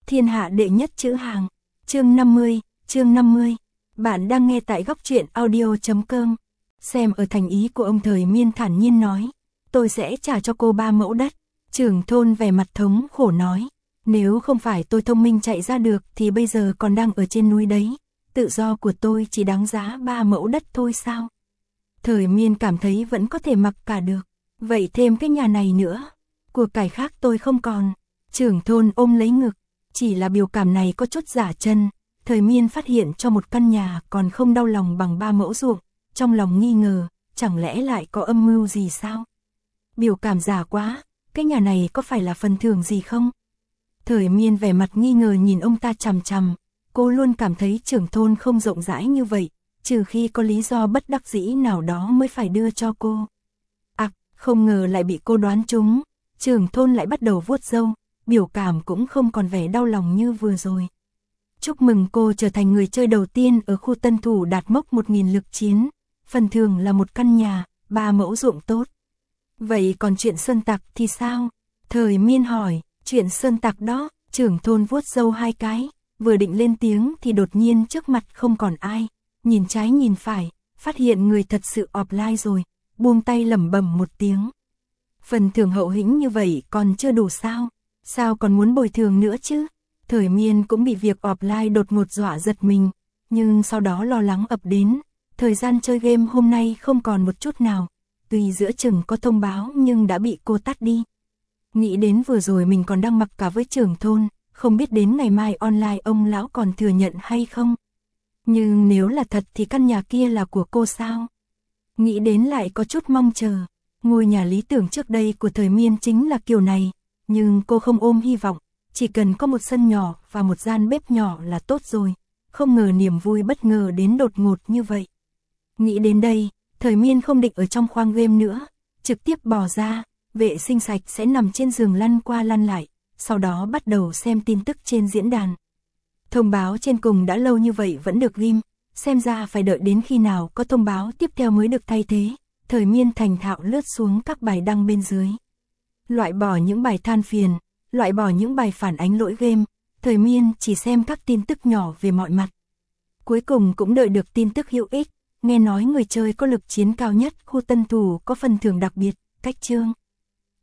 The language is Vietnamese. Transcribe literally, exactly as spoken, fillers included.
Thiên hạ đệ nhất chữ hàng. Chương năm mươi, chương năm mươi. Bạn đang nghe tại góc truyện audio chấm com. Xem ở thành ý của ông Thời Miên thản nhiên nói, tôi sẽ trả cho cô ba mẫu đất. Trưởng thôn vẻ mặt thống khổ nói, nếu không phải tôi thông minh chạy ra được thì bây giờ còn đang ở trên núi đấy. Tự do của tôi chỉ đáng giá ba mẫu đất thôi sao? Thời Miên cảm thấy vẫn có thể mặc cả được. Vậy thêm cái nhà này nữa. Của cải khác tôi không còn. Trưởng thôn ôm lấy ngực. Chỉ là biểu cảm này có chút giả chân. Thời Miên phát hiện cho một căn nhà còn không đau lòng bằng ba mẫu ruộng. Trong lòng nghi ngờ, chẳng lẽ lại có âm mưu gì sao? Biểu cảm giả quá, cái nhà này có phải là phần thưởng gì không? Thời Miên vẻ mặt nghi ngờ nhìn ông ta chằm chằm. Cô luôn cảm thấy trưởng thôn không rộng rãi như vậy, trừ khi có lý do bất đắc dĩ nào đó mới phải đưa cho cô. À, không ngờ lại bị cô đoán trúng. Trưởng thôn lại bắt đầu vuốt râu, biểu cảm cũng không còn vẻ đau lòng như vừa rồi. Chúc mừng cô trở thành người chơi đầu tiên ở khu Tân Thủ đạt mốc một nghìn lực chiến. Phần thưởng là một căn nhà, ba mẫu ruộng tốt. Vậy còn chuyện sơn tặc thì sao? Thời Miên hỏi, chuyện sơn tặc đó, trưởng thôn vuốt râu hai cái, vừa định lên tiếng thì đột nhiên trước mặt không còn ai. Nhìn trái nhìn phải, phát hiện người thật sự offline rồi, buông tay lẩm bẩm một tiếng. Phần thưởng hậu hĩnh như vậy còn chưa đủ sao? Sao còn muốn bồi thường nữa chứ? Thời Miên cũng bị việc offline đột ngột dọa giật mình, nhưng sau đó lo lắng ập đến. Thời gian chơi game hôm nay không còn một chút nào, tuy giữa chừng có thông báo nhưng đã bị cô tắt đi. Nghĩ đến vừa rồi mình còn đang mặc cả với trưởng thôn, không biết đến ngày mai online ông lão còn thừa nhận hay không. Nhưng nếu là thật thì căn nhà kia là của cô sao? Nghĩ đến lại có chút mong chờ. Ngôi nhà lý tưởng trước đây của Thời Miên chính là kiểu này, nhưng cô không ôm hy vọng, chỉ cần có một sân nhỏ và một gian bếp nhỏ là tốt rồi. Không ngờ niềm vui bất ngờ đến đột ngột như vậy. Nghĩ đến đây, Thời Miên không định ở trong khoang game nữa, trực tiếp bỏ ra, vệ sinh sạch sẽ nằm trên giường lăn qua lăn lại, sau đó bắt đầu xem tin tức trên diễn đàn. Thông báo trên cùng đã lâu như vậy vẫn được ghim, xem ra phải đợi đến khi nào có thông báo tiếp theo mới được thay thế. Thời Miên thành thạo lướt xuống các bài đăng bên dưới. Loại bỏ những bài than phiền, loại bỏ những bài phản ánh lỗi game, Thời Miên chỉ xem các tin tức nhỏ về mọi mặt. Cuối cùng cũng đợi được tin tức hữu ích, nghe nói người chơi có lực chiến cao nhất khu Tân Thủ có phần thưởng đặc biệt, cách chương.